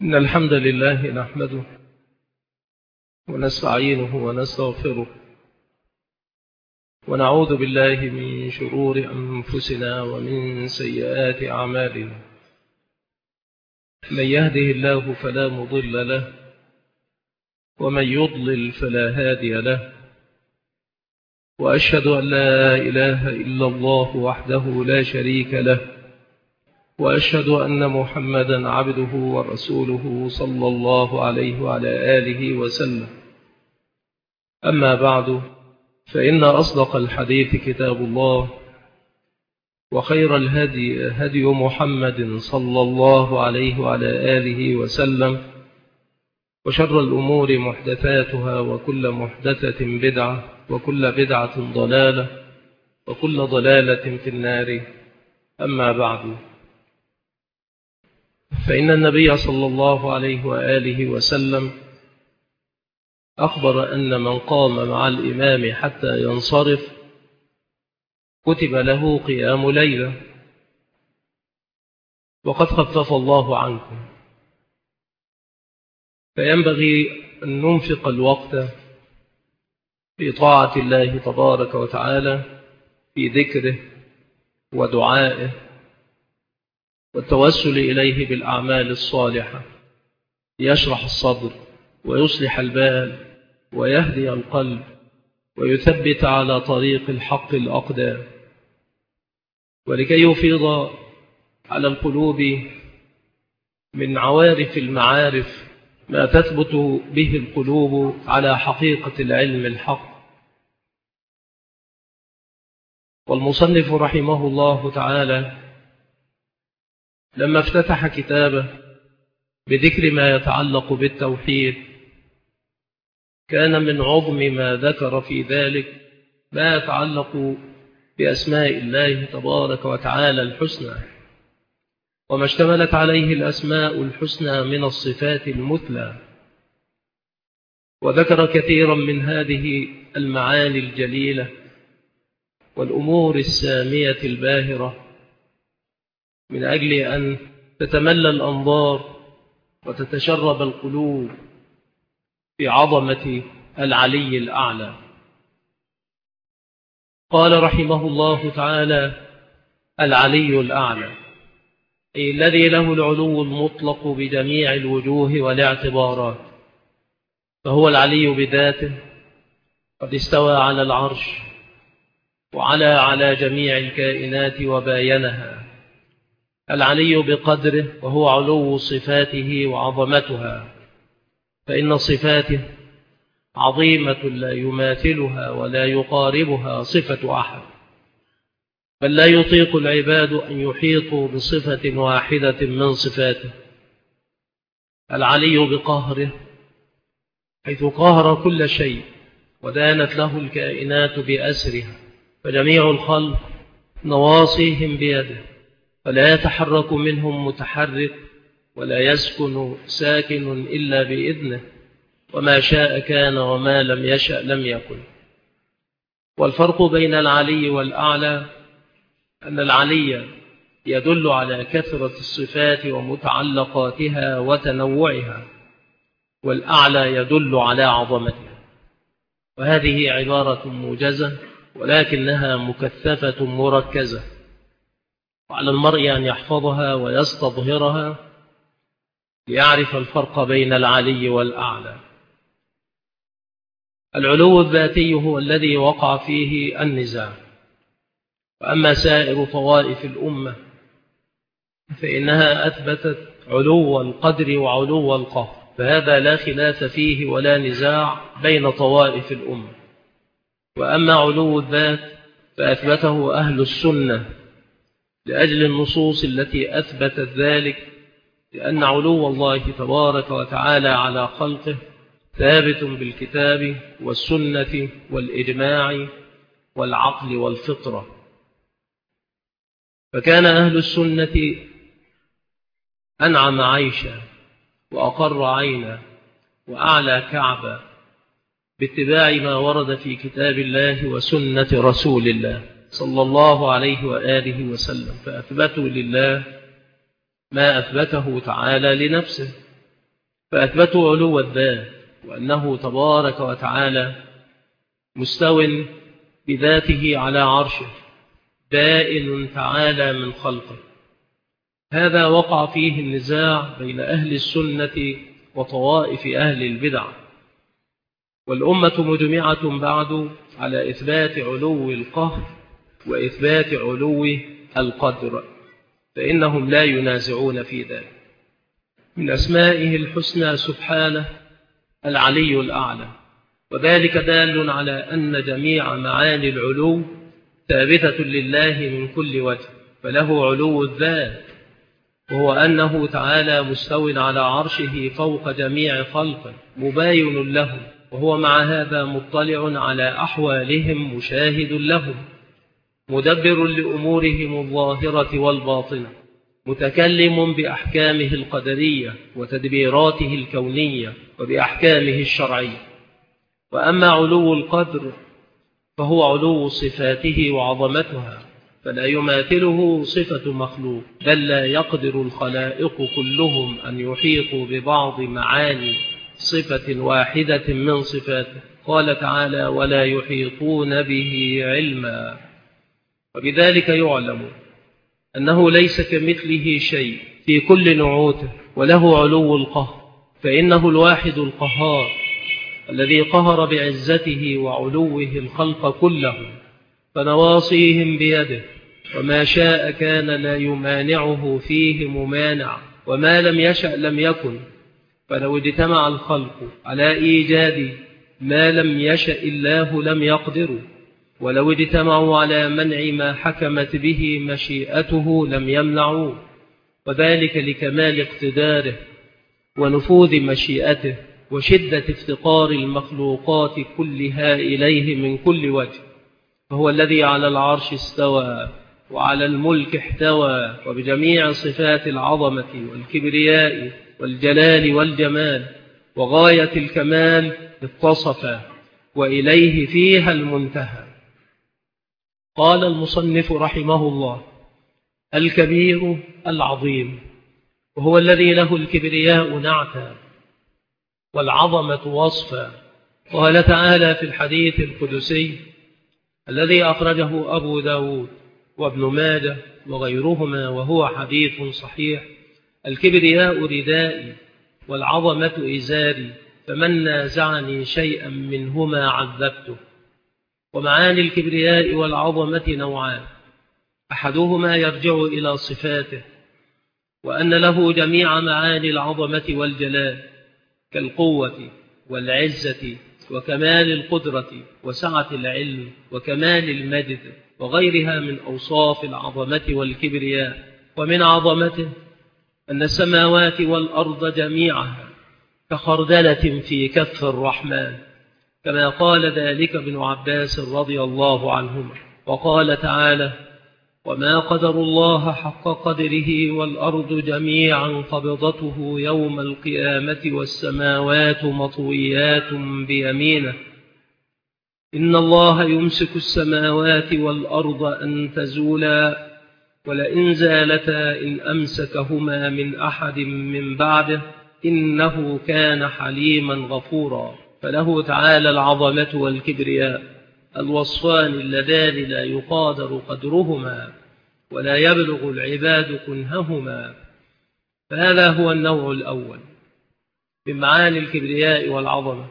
إن الحمد لله نحمده ونستعينه ونستغفره ونعوذ بالله من شرور أنفسنا ومن سيئات أعمالنا. من يهده الله فلا مضل له ومن يضلل فلا هادي له، وأشهد أن لا إله إلا الله وحده لا شريك له، وأشهد أن محمدا عبده ورسوله صلى الله عليه وعلى آله وسلم. أما بعد، فإن أصدق الحديث كتاب الله، وخير الهدي هدي محمد صلى الله عليه وعلى آله وسلم، وشر الأمور محدثاتها، وكل محدثة بدعة، وكل بدعة ضلالة، وكل ضلالة في النار. أما بعد، فإن النبي صلى الله عليه وآله وسلم أخبر أن من قام مع الإمام حتى ينصرف كتب له قيام ليلة، وقد خفف الله عنكم، فينبغي أن ننفق الوقت في طاعة الله تبارك وتعالى، في ذكره ودعائه والتوسل إليه بالأعمال الصالحة، ليشرح الصدر ويصلح البال ويهدي القلب ويثبت على طريق الحق الأقدام، ولكي يفيض على القلوب من عوارف المعارف ما تثبت به القلوب على حقيقة العلم الحق. والمصنف رحمه الله تعالى لما افتتح كتابه بذكر ما يتعلق بالتوحيد، كان من عظم ما ذكر في ذلك ما يتعلق بأسماء الله تبارك وتعالى الحسنى، وما اشتملت عليه الأسماء الحسنى من الصفات المثلى، وذكر كثيرا من هذه المعاني الجليلة والأمور السامية الباهرة، من أجل أن تتملى الأنظار وتتشرب القلوب في عظمة العلي الأعلى. قال رحمه الله تعالى: العلي الأعلى، أي الذي له العلو المطلق بجميع الوجوه والاعتبارات، فهو العلي بذاته، قد استوى على العرش وعلى جميع الكائنات وباينها. العلي بقدره، وهو علو صفاته وعظمتها، فإن صفاته عظيمة لا يماثلها ولا يقاربها صفة أحد، بل لا يطيق العباد أن يحيطوا بصفة واحدة من صفاته. العلي بقهره، حيث قهر كل شيء ودانت له الكائنات بأسرها، فجميع الخلق نواصيهم بيده، فلا يتحرك منهم متحرك ولا يسكن ساكن إلا بإذنه، وما شاء كان وما لم يشأ لم يكن. والفرق بين العلي والأعلى أن العلي يدل على كثرة الصفات ومتعلقاتها وتنوعها، والأعلى يدل على عظمتها. وهذه عبارة موجزة، ولكنها مكثفة مركزة، وعلى المرء أن يحفظها ويستظهرها ليعرف الفرق بين العلي والأعلى. العلو الذاتي هو الذي وقع فيه النزاع، وأما سائر طوائف الأمة فإنها أثبتت علو القدر وعلو القهر، فهذا لا خلاف فيه ولا نزاع بين طوائف الأمة. وأما علو الذات فأثبته أهل السنة لأجل النصوص التي أثبتت ذلك، لأن علو الله تبارك وتعالى على خلقه ثابت بالكتاب والسنة والإجماع والعقل والفطرة. فكان أهل السنة أنعم عيشا وأقر عينا وأعلى كعبا باتباع ما ورد في كتاب الله وسنة رسول الله صلى الله عليه وآله وسلم، فأثبتوا لله ما أثبته تعالى لنفسه، فأثبتوا علو الذات وأنه تبارك وتعالى مستو بذاته على عرشه بائن تعالى من خلقه. هذا وقع فيه النزاع بين أهل السنة وطوائف أهل البدع، والأمة مجمعة بعد على إثبات علو القهر وإثبات علو القدر، فإنهم لا ينازعون في ذلك. من أسمائه الحسنى سبحانه العلي الأعلى، وذلك دال على أن جميع معاني العلو ثابتة لله من كل وجه، فله علو الذات، وهو أنه تعالى مستو على عرشه فوق جميع خلقه مباين لهم، وهو مع هذا مطلع على أحوالهم مشاهد لهم مدبر لأمورهم الظاهرة والباطنة، متكلم بأحكامه القدرية وتدبيراته الكونية وبأحكامه الشرعية. وأما علو القدر فهو علو صفاته وعظمتها، فلا يماثله صفة مخلوق، بل لا يقدر الخلائق كلهم أن يحيطوا ببعض معاني صفة واحدة من صفاته. قال تعالى: ولا يحيطون به علما. وبذلك يعلم أنه ليس كمثله شيء في كل نعوته، وله علو القهر، فإنه الواحد القهار الذي قهر بعزته وعلوه الخلق كلهم، فنواصيهم بيده، وما شاء كان لا يمانعه فيه ممانع، وما لم يشأ لم يكن. فلو اجتمع الخلق على إيجاد ما لم يشأ الله لم يقدروا، ولو اجتمعوا على منع ما حكمت به مشيئته لم يمنعوا، وذلك لكمال اقتداره ونفوذ مشيئته وشدة افتقار المخلوقات كلها إليه من كل وجه. فهو الذي على العرش استوى وعلى الملك احتوى، وبجميع صفات العظمة والكبرياء والجلال والجمال وغاية الكمال اتصف، وإليه فيها المنتهى. قال المصنف رحمه الله: الكبير العظيم، وهو الذي له الكبرياء نعتا والعظمة وصفا. قال تعالى في الحديث القدسي الذي أخرجه أبو داود وابن ماجه وغيرهما، وهو حديث صحيح: الكبرياء ردائي والعظمة إزاري، فمن نازعني شيئا منهما عذبته. ومعاني الكبرياء والعظمة نوعان: أحدهما يرجع إلى صفاته، وأن له جميع معاني العظمة والجلال كالقوة والعزة وكمال القدرة وسعة العلم وكمال المجد وغيرها من أوصاف العظمة والكبرياء. ومن عظمته أن السماوات والأرض جميعها كخردلة في كف الرحمن، كما قال ذلك ابن عباس رضي الله عنهما. وقال تعالى: وما قدر الله حق قدره والأرض جميعا قبضته يوم القيامة والسماوات مطويات بيمينه إن الله يمسك السماوات والأرض أن تزولا ولئن زالتا إن أمسكهما من أحد من بعده إنه كان حليما غفورا. فله تعالى العظمة والكبرياء الوصفان اللذان لا يقادر قدرهما ولا يبلغ العباد كنههما. فهذا هو النوع الأول من معاني الكبرياء والعظمة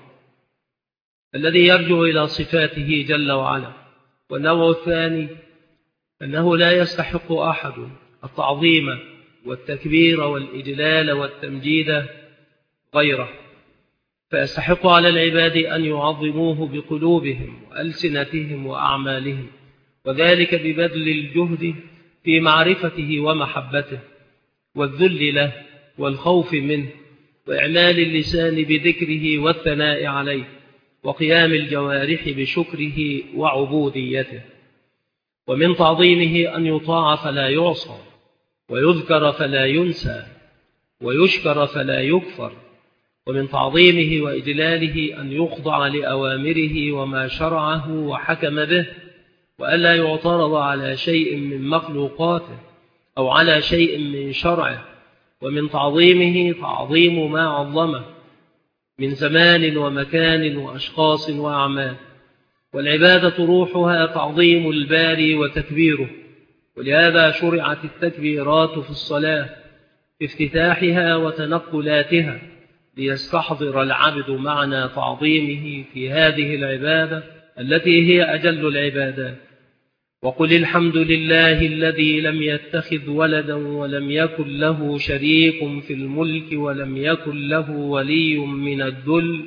الذي يرجع إلى صفاته جل وعلا. والنوع الثاني أنه لا يستحق أحد التعظيم والتكبير والإجلال والتمجيد غيره، فيستحق على العباد أن يعظموه بقلوبهم وألسنتهم وأعمالهم، وذلك ببذل الجهد في معرفته ومحبته والذل له والخوف منه، وإعمال اللسان بذكره والثناء عليه، وقيام الجوارح بشكره وعبوديته. ومن تعظيمه أن يطاع فلا يعصى، ويذكر فلا ينسى، ويشكر فلا يكفر. ومن تعظيمه وإجلاله أن يخضع لأوامره وما شرعه وحكم به، وألا يعترض على شيء من مخلوقاته أو على شيء من شرعه، ومن تعظيمه تعظيم ما عظمه من زمان ومكان وأشخاص وأعمال. والعبادة روحها تعظيم الباري وتكبيره، ولهذا شرعت التكبيرات في الصلاة في افتتاحها وتنقلاتها ليستحضر العبد معنى تعظيمه في هذه العبادة التي هي أجل العبادات. وقل الحمد لله الذي لم يتخذ ولدا ولم يكن له شريك في الملك ولم يكن له ولي من الذل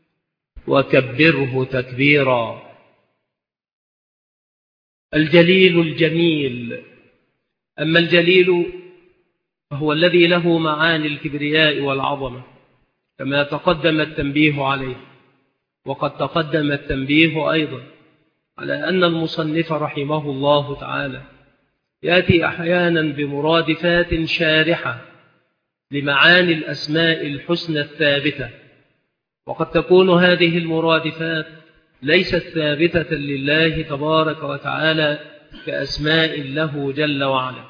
وكبره تكبيرا. الجليل الجميل. أما الجليل فهو الذي له معاني الكبرياء والعظمة كما تقدم التنبيه عليه. وقد تقدم التنبيه أيضا على أن المصنف رحمه الله تعالى يأتي أحيانا بمرادفات شارحة لمعاني الأسماء الحسنى الثابتة، وقد تكون هذه المرادفات ليست ثابتة لله تبارك وتعالى كأسماء له جل وعلا.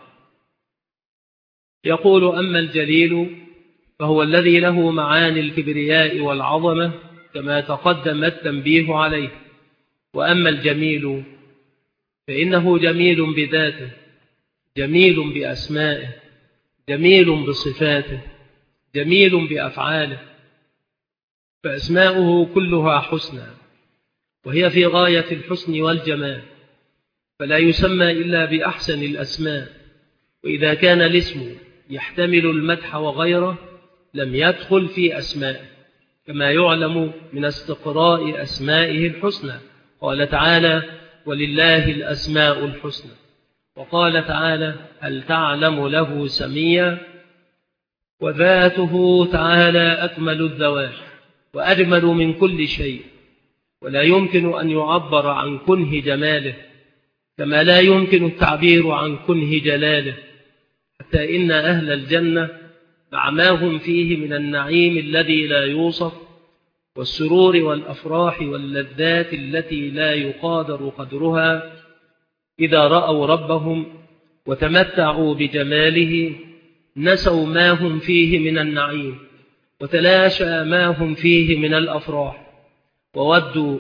يقول: أما الجليل فهو الذي له معاني الكبرياء والعظمة كما تقدم التنبيه عليه. وأما الجميل فإنه جميل بذاته، جميل بأسمائه، جميل بصفاته، جميل بأفعاله، فأسماؤه كلها حسنى، وهي في غاية الحسن والجمال، فلا يسمى إلا بأحسن الأسماء. وإذا كان الاسم يحتمل المدح وغيره لم يدخل في أسمائه، كما يعلم من استقراء أسمائه الحسنى. قال تعالى: ولله الأسماء الحسنى. وقال تعالى: هل تعلم له سميا. وذاته تعالى أكمل الذوات وأجمل من كل شيء، ولا يمكن أن يعبر عن كنه جماله كما لا يمكن التعبير عن كنه جلاله، حتى إن أهل الجنة مع ما هم فيه من النعيم الذي لا يوصف والسرور والأفراح واللذات التي لا يقادر قدرها، إذا رأوا ربهم وتمتعوا بجماله نسوا ما هم فيه من النعيم وتلاشى ما هم فيه من الأفراح، وودوا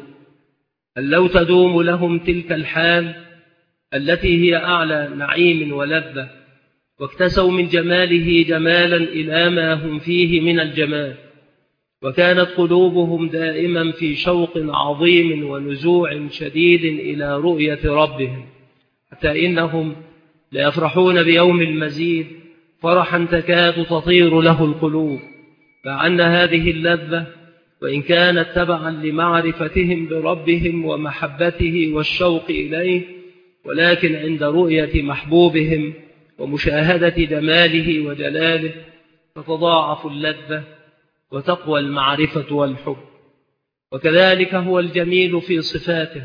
أن لو تدوم لهم تلك الحال التي هي أعلى نعيم ولذة، واكتسوا من جماله جمالا إلى ما هم فيه من الجمال، وكانت قلوبهم دائما في شوق عظيم ونزوع شديد إلى رؤية ربهم، حتى إنهم ليفرحون بيوم المزيد فرحا تكاد تطير له القلوب، مع أن هذه اللذة وإن كانت تبعا لمعرفتهم بربهم ومحبته والشوق إليه، ولكن عند رؤية محبوبهم ومشاهدة جماله وجلاله تتضاعف اللذة وتقوى المعرفة والحب. وكذلك هو الجميل في صفاته،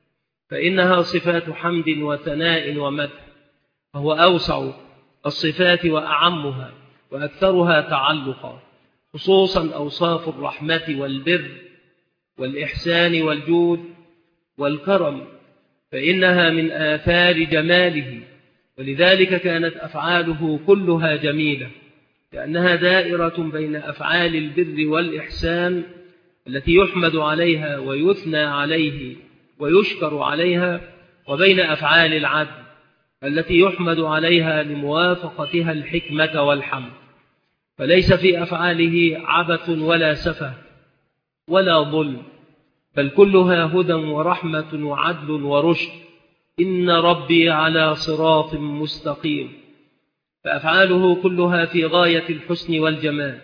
فإنها صفات حمد وثناء ومدح، فهو أوسع الصفات وأعمها وأكثرها تعلقا، خصوصا أوصاف الرحمة والبر والإحسان والجود والكرم، فإنها من آثار جماله، ولذلك كانت أفعاله كلها جميلة، لأنها دائرة بين أفعال البر والإحسان التي يحمد عليها ويثنى عليه ويشكر عليها، وبين أفعال العدل التي يحمد عليها لموافقتها الحكمة والحمد. فليس في أفعاله عبث ولا سفه ولا ظلم، بل كلها هدى ورحمة وعدل ورشد. إن ربي على صراط مستقيم. فأفعاله كلها في غاية الحسن والجمال،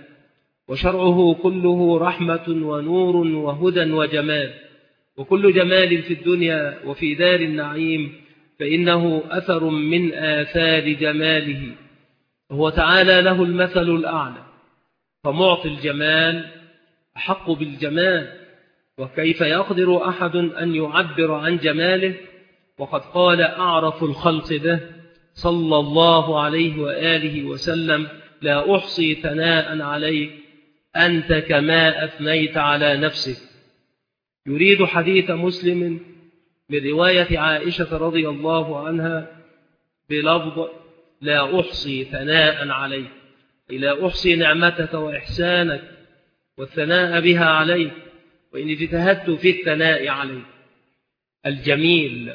وشرعه كله رحمة ونور وهدى وجمال، وكل جمال في الدنيا وفي دار النعيم فإنه أثر من آثار جماله، وهو تعالى له المثل الأعلى، فمعطي الجمال أحق بالجمال، وكيف يقدر أحد أن يعبر عن جماله؟ وقد قال أعرف الخلق به صلى الله عليه وآله وسلم: لا أحصي ثناء عليك أنت كما أثنيت على نفسك. يريد حديث مسلم من رواية عائشة رضي الله عنها بلفظ لا أحصي ثناء عليك، لا أحصي نعمتك وإحسانك والثناء بها عليك، وإن اجتهدت في الثناء عليك. الجميل،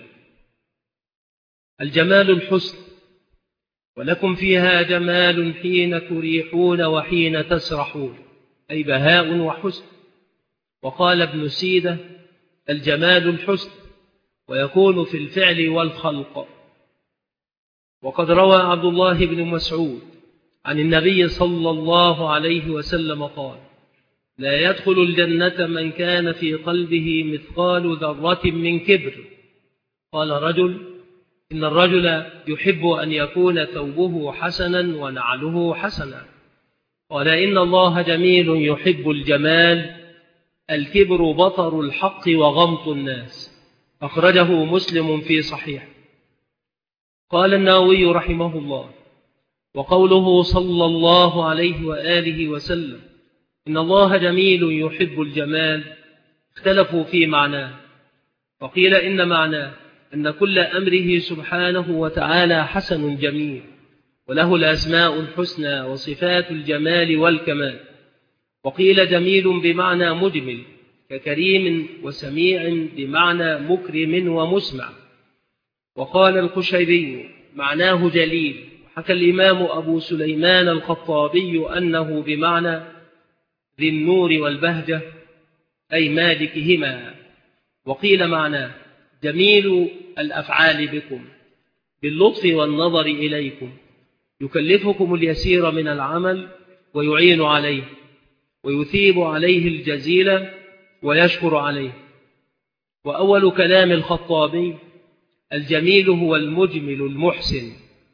الجمال الحسن، ولكم فيها جمال حين تريحون وحين تسرحون، أي بهاء وحسن. وقال ابن سيدة: الجمال الحسن، ويكون في الفعل والخلق. وقد روى عبد الله بن مسعود عن النبي صلى الله عليه وسلم قال: لا يدخل الجنة من كان في قلبه مثقال ذرة من كبر. قال رجل: إن الرجل يحب أن يكون ثوبه حسنا ونعله حسنا. قال: إن الله جميل يحب الجمال، الكبر بطر الحق وغمط الناس. أخرجه مسلم في صحيح. قال النووي رحمه الله: وقوله صلى الله عليه وآله وسلم إن الله جميل يحب الجمال، اختلفوا في معناه، فقيل إن معناه أن كل أمره سبحانه وتعالى حسن جميل، وله الأسماء الحسنى وصفات الجمال والكمال. وقيل جميل بمعنى مجمل، ككريم وسميع بمعنى مكرم ومسمع. وقال القشيري معناه جليل. وحكى الإمام أبو سليمان الخطابي أنه بمعنى ذي النور والبهجة، أي مالكهما. وقيل معناه جميل الأفعال بكم، باللطف والنظر إليكم، يكلفكم اليسير من العمل ويعين عليه، ويثيب عليه الجزيل ويشكر عليه. وأول كلام الخطابي: الجميل هو المجمل المحسن.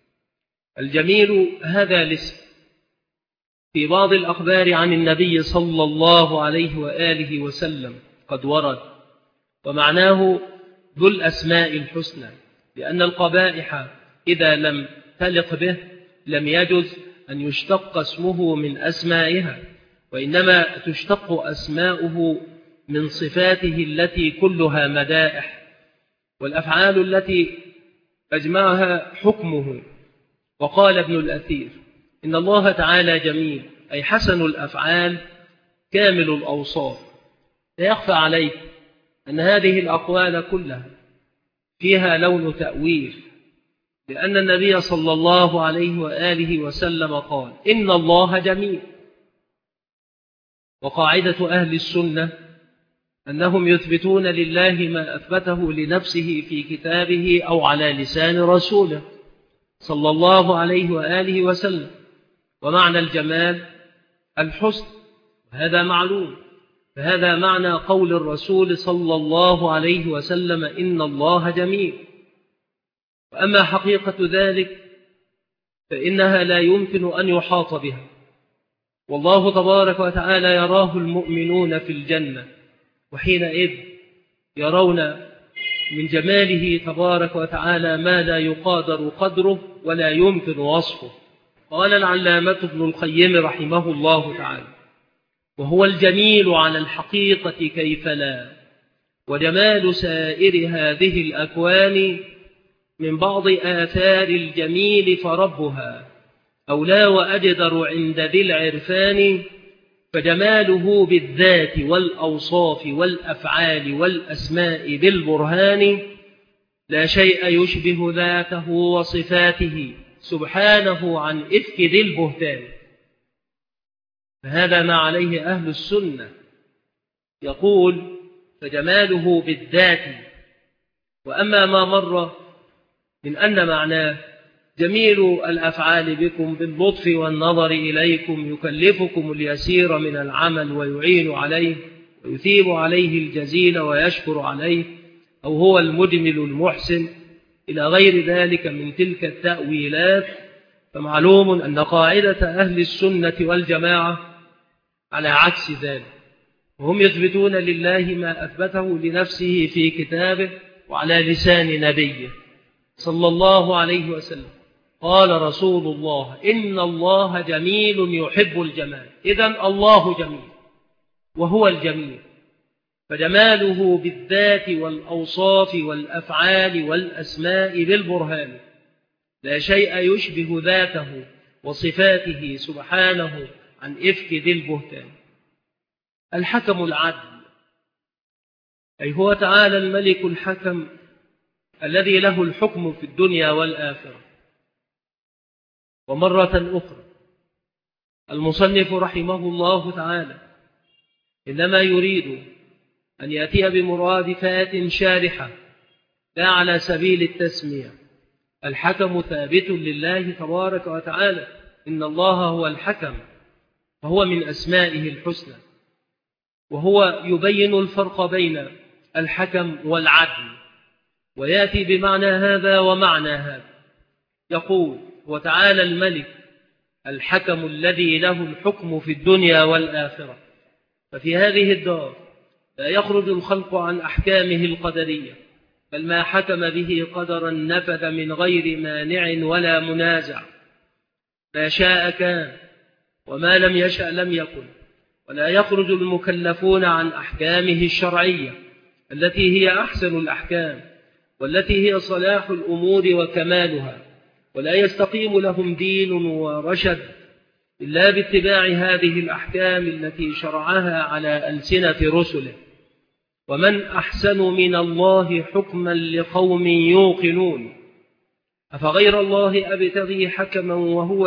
الجميل هذا الاسم في بعض الأخبار عن النبي صلى الله عليه وآله وسلم قد ورد، ومعناه ذو الأسماء الحسنى، لأن القبائح إذا لم تلق به لم يجز أن يشتق اسمه من أسمائها، وإنما تشتق أسماؤه من صفاته التي كلها مدائح، والأفعال التي أجمعها حكمه. وقال ابن الأثير: إن الله تعالى جميل، أي حسن الأفعال كامل الأوصاف. لا يخفى عليك أن هذه الأقوال كلها فيها لون تأويل، لأن النبي صلى الله عليه وآله وسلم قال: إن الله جميل. وقاعدة أهل السنة أنهم يثبتون لله ما أثبته لنفسه في كتابه أو على لسان رسوله صلى الله عليه وآله وسلم. ومعنى الجمال الحسن، وهذا معلوم، فهذا معنى قول الرسول صلى الله عليه وسلم: إن الله جميل. وأما حقيقة ذلك فإنها لا يمكن أن يحاط بها، والله تبارك وتعالى يراه المؤمنون في الجنة، وحينئذ يرون من جماله تبارك وتعالى ما لا يقادر قدره ولا يمكن وصفه. قال العلامة ابن القيم رحمه الله تعالى: وهو الجميل على الحقيقة كيف لا، وجمال سائر هذه الأكوان من بعض آثار الجميل فربها أولى وأجدر عند ذي العرفان، فجماله بالذات والأوصاف والأفعال والأسماء بالبرهان، لا شيء يشبه ذاته وصفاته سبحانه عن إفك ذي البهتان. فهذا ما عليه أهل السنة، يقول: فجماله بالذات. وأما ما مر من أن معناه جميل الأفعال بكم باللطف والنظر إليكم، يكلفكم اليسير من العمل ويعين عليه ويثيب عليه الجزيل ويشكر عليه، أو هو المجمل المحسن، إلى غير ذلك من تلك التأويلات، فمعلوم أن قاعدة أهل السنة والجماعة على عكس ذلك، وهم يثبتون لله ما أثبته لنفسه في كتابه وعلى لسان نبيه صلى الله عليه وسلم. قال رسول الله: إن الله جميل يحب الجمال. إذن الله جميل وهو الجميل، فجماله بالذات والأوصاف والأفعال والأسماء بالبرهان، لا شيء يشبه ذاته وصفاته سبحانه عن إفك ذي البهتان. الحكم العدل، أي هو تعالى الملك الحكم الذي له الحكم في الدنيا والآخرة. ومرة أخرى المصنف رحمه الله تعالى إنما يريد أن يأتي بمرادفات شارحة لا على سبيل التسمية. الحكم ثابت لله تبارك وتعالى، إن الله هو الحكم، فهو من أسمائه الحسنى، وهو يبين الفرق بين الحكم والعدل، ويأتي بمعنى هذا ومعنى هذا. يقول وتعالى الملك الحكم الذي له الحكم في الدنيا والآخرة. ففي هذه الدار لا يخرج الخلق عن أحكامه القدرية، بل ما حكم به قدرا نفذ من غير مانع ولا منازع. ما شاء كان وما لم يشأ لم يكن. ولا يخرج المكلفون عن أحكامه الشرعية التي هي أحسن الأحكام، والتي هي صلاح الأمور وكمالها، ولا يستقيم لهم دين ورشد إلا باتباع هذه الأحكام التي شرعها على ألسنة رسله. ومن أحسن من الله حكما لقوم يوقنون. أفغير الله أبتغي حكما وهو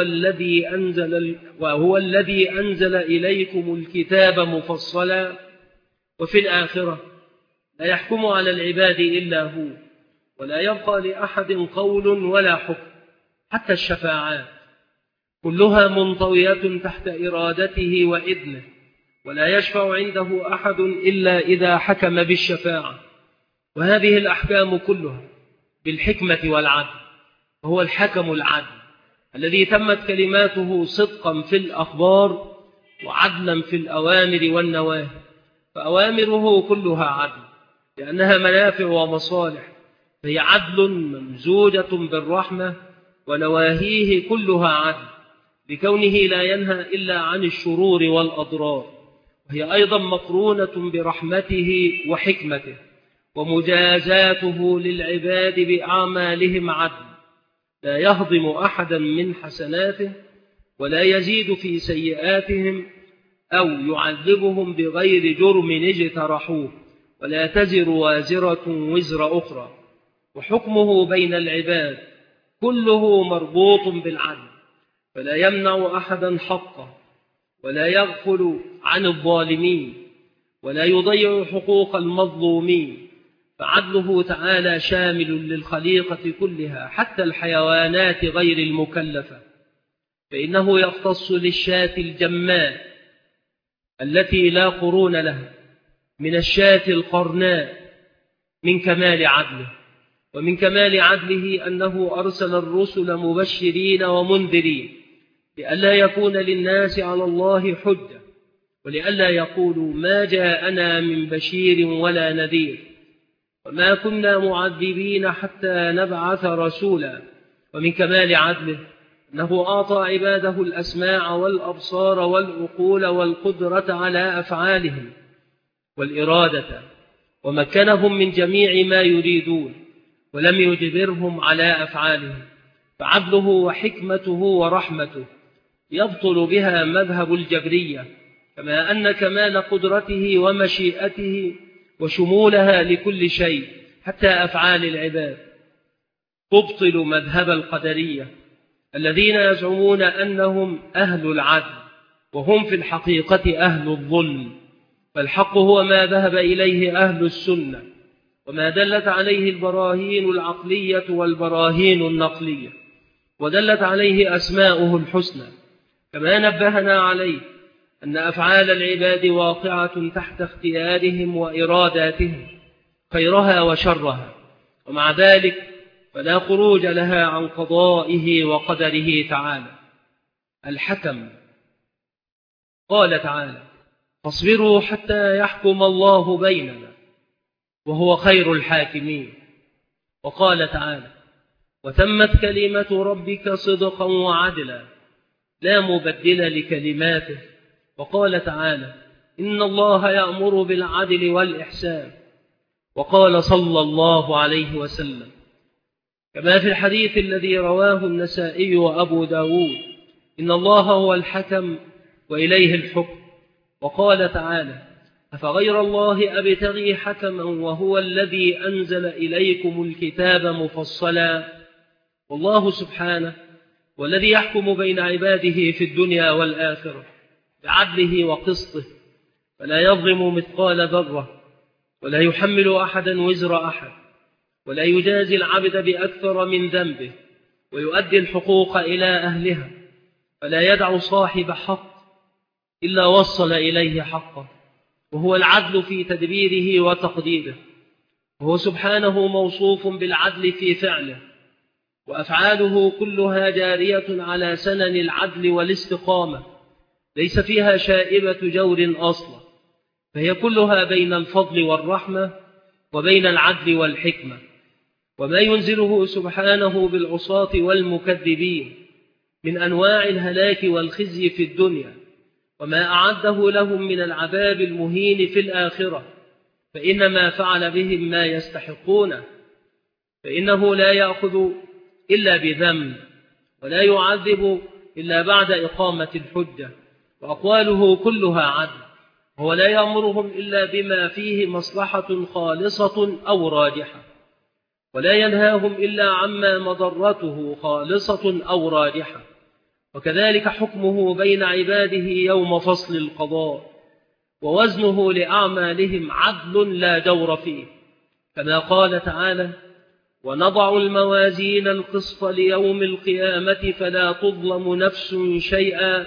الذي أنزل إليكم الكتاب مفصلا. وفي الآخرة لا يحكم على العباد إلا هو، ولا يبقى لأحد قول ولا حكم، حتى الشفاعات كلها منطوية تحت إرادته وإذنه، ولا يشفع عنده أحد إلا إذا حكم بالشفاعة. وهذه الأحكام كلها بالحكمة والعدل، وهو الحكم العدل الذي تمت كلماته صدقا في الأخبار وعدلا في الأوامر والنواهي. فأوامره كلها عدل لأنها منافع ومصالح، فهي عدل ممزوجة بالرحمة، ونواهيه كلها عدل بكونه لا ينهى إلا عن الشرور والأضرار، وهي أيضا مقرونة برحمته وحكمته. ومجازاته للعباد بأعمالهم عدل، لا يهضم أحدا من حسناته ولا يزيد في سيئاتهم أو يعذبهم بغير جرم اجترحوه، ولا تزر وازرة وزر أخرى. وحكمه بين العباد كله مربوط بالعدل، فلا يمنع أحدا حقه، ولا يغفل عن الظالمين، ولا يضيع حقوق المظلومين. فعدله تعالى شامل للخليقة كلها حتى الحيوانات غير المكلفة، فإنه يختص للشاة الجماء التي لا قرون لها من الشاة القرناء من كمال عدله. ومن كمال عدله أنه أرسل الرسل مبشرين ومنذرين، لئلا يكون للناس على الله حجة، ولئلا يقولوا ما جاءنا من بشير ولا نذير، وما كنا معذبين حتى نبعث رسولا. ومن كمال عدله أنه أعطى عباده الأسماع والأبصار والعقول والقدرة على أفعالهم والإرادة، ومكنهم من جميع ما يريدون، ولم يجبرهم على أفعالهم. فعدله وحكمته ورحمته يبطل بها مذهب الجبرية، كما أن كمال قدرته ومشيئته وشمولها لكل شيء حتى أفعال العباد تبطل مذهب القدرية الذين يزعمون أنهم أهل العدل، وهم في الحقيقة أهل الظلم. فالحق هو ما ذهب إليه أهل السنة، وما دلت عليه البراهين العقلية والبراهين النقلية، ودلت عليه أسماؤه الحسنى. كما نبهنا عليه أن أفعال العباد واقعة تحت اختيارهم وإراداتهم خيرها وشرها، ومع ذلك فلا خروج لها عن قضائه وقدره تعالى. الحكم قال تعالى فاصبروا حتى يحكم الله بيننا وهو خير الحاكمين. وقال تعالى وتمت كلمة ربك صدقا وعدلا لا مبدل لكلماته. وقال تعالى إن الله يأمر بالعدل والإحسان. وقال صلى الله عليه وسلم كما في الحديث الذي رواه النسائي وأبو داود إن الله هو الحكم وإليه الحكم. وقال تعالى: أفغير الله أبتغي حكما وهو الذي أنزل إليكم الكتاب مفصلا. والله سبحانه والذي يحكم بين عباده في الدنيا والآخرة بعدله وقسطه، فلا يظلم مثقال ذرة، ولا يحمل أحدا وزر أحد، ولا يجازي العبد بأكثر من ذنبه، ويؤدي الحقوق إلى أهلها، فلا يدع صاحب حق إلا وصل إليه حقه، وهو العدل في تدبيره وتقديره. وهو سبحانه موصوف بالعدل في فعله، وأفعاله كلها جارية على سنن العدل والاستقامة، ليس فيها شائبة جور أصلا، فهي كلها بين الفضل والرحمة وبين العدل والحكمة. وما ينزله سبحانه بالعصاة والمكذبين من أنواع الهلاك والخزي في الدنيا، وما أعده لهم من العذاب المهين في الآخرة، فإنما فعل بهم ما يستحقونه، فإنه لا يأخذ إلا بذنب، ولا يعذب إلا بعد إقامة الحجة، وأقواله كلها عدل، وهو لا يأمرهم إلا بما فيه مصلحة خالصة أو راجحة، ولا ينهاهم إلا عما مضرته خالصة أو راجحة. وكذلك حكمه بين عباده يوم فصل القضاء، ووزنه لأعمالهم عدل لا جور فيه، كما قال تعالى: ونضع الموازين القسط ليوم القيامة فلا تظلم نفس شيئا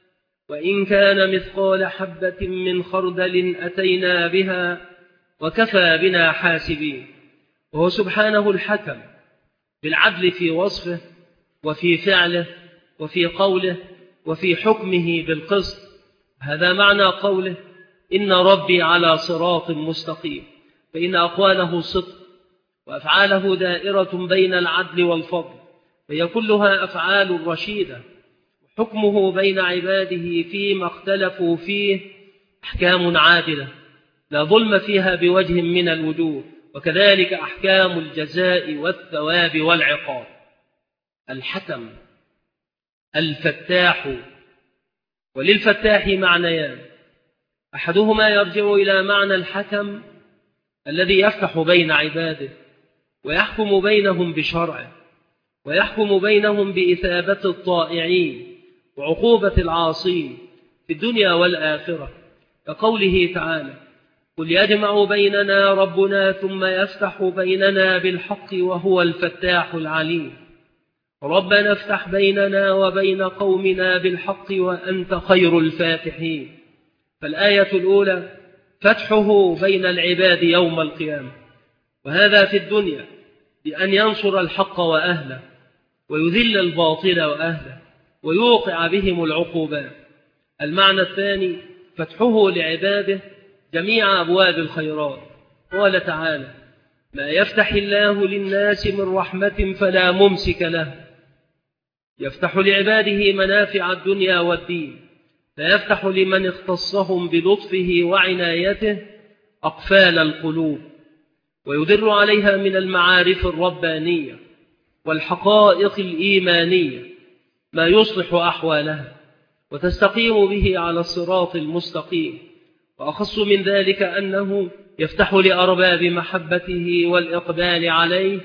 وإن كان مثقال حبة من خردل أتينا بها وكفى بنا حاسبين. وهو سبحانه الحكم بالعدل في وصفه وفي فعله وفي قوله وفي حكمه بالقسط. هذا معنى قوله: إن ربي على صراط مستقيم، فإن أقواله صدق، وأفعاله دائرة بين العدل والفضل، فهي كلها أفعال رشيدة. حكمه بين عباده فيما اختلفوا فيه أحكام عادلة لا ظلم فيها بوجه من الوجوه، وكذلك أحكام الجزاء والثواب والعقاب. الحكم الفتاح. وللفتاح معنيان: أحدهما يرجع إلى معنى الحكم الذي يفتح بين عباده ويحكم بينهم بشرعه، ويحكم بينهم بإثابة الطائعين وعقوبة العاصين في الدنيا والآخرة، كقوله تعالى: قل يجمع بيننا ربنا ثم يفتح بيننا بالحق وهو الفتاح العليم. ربنا افتح بيننا وبين قومنا بالحق وأنت خير الفاتحين. فالآية الأولى فتحه بين العباد يوم القيامة، وهذا في الدنيا بأن ينصر الحق وأهله ويذل الباطل وأهله ويوقع بهم العقوبات. المعنى الثاني فتحه لعباده جميع أبواب الخيرات. قال تعالى: ما يفتح الله للناس من رحمة فلا ممسك له. يفتح لعباده منافع الدنيا والدين، فيفتح لمن اختصهم بلطفه وعنايته أقفال القلوب، ويدر عليها من المعارف الربانية والحقائق الإيمانية ما يصلح أحوالها وتستقيم به على الصراط المستقيم. وأخص من ذلك أنه يفتح لأرباب محبته والإقبال عليه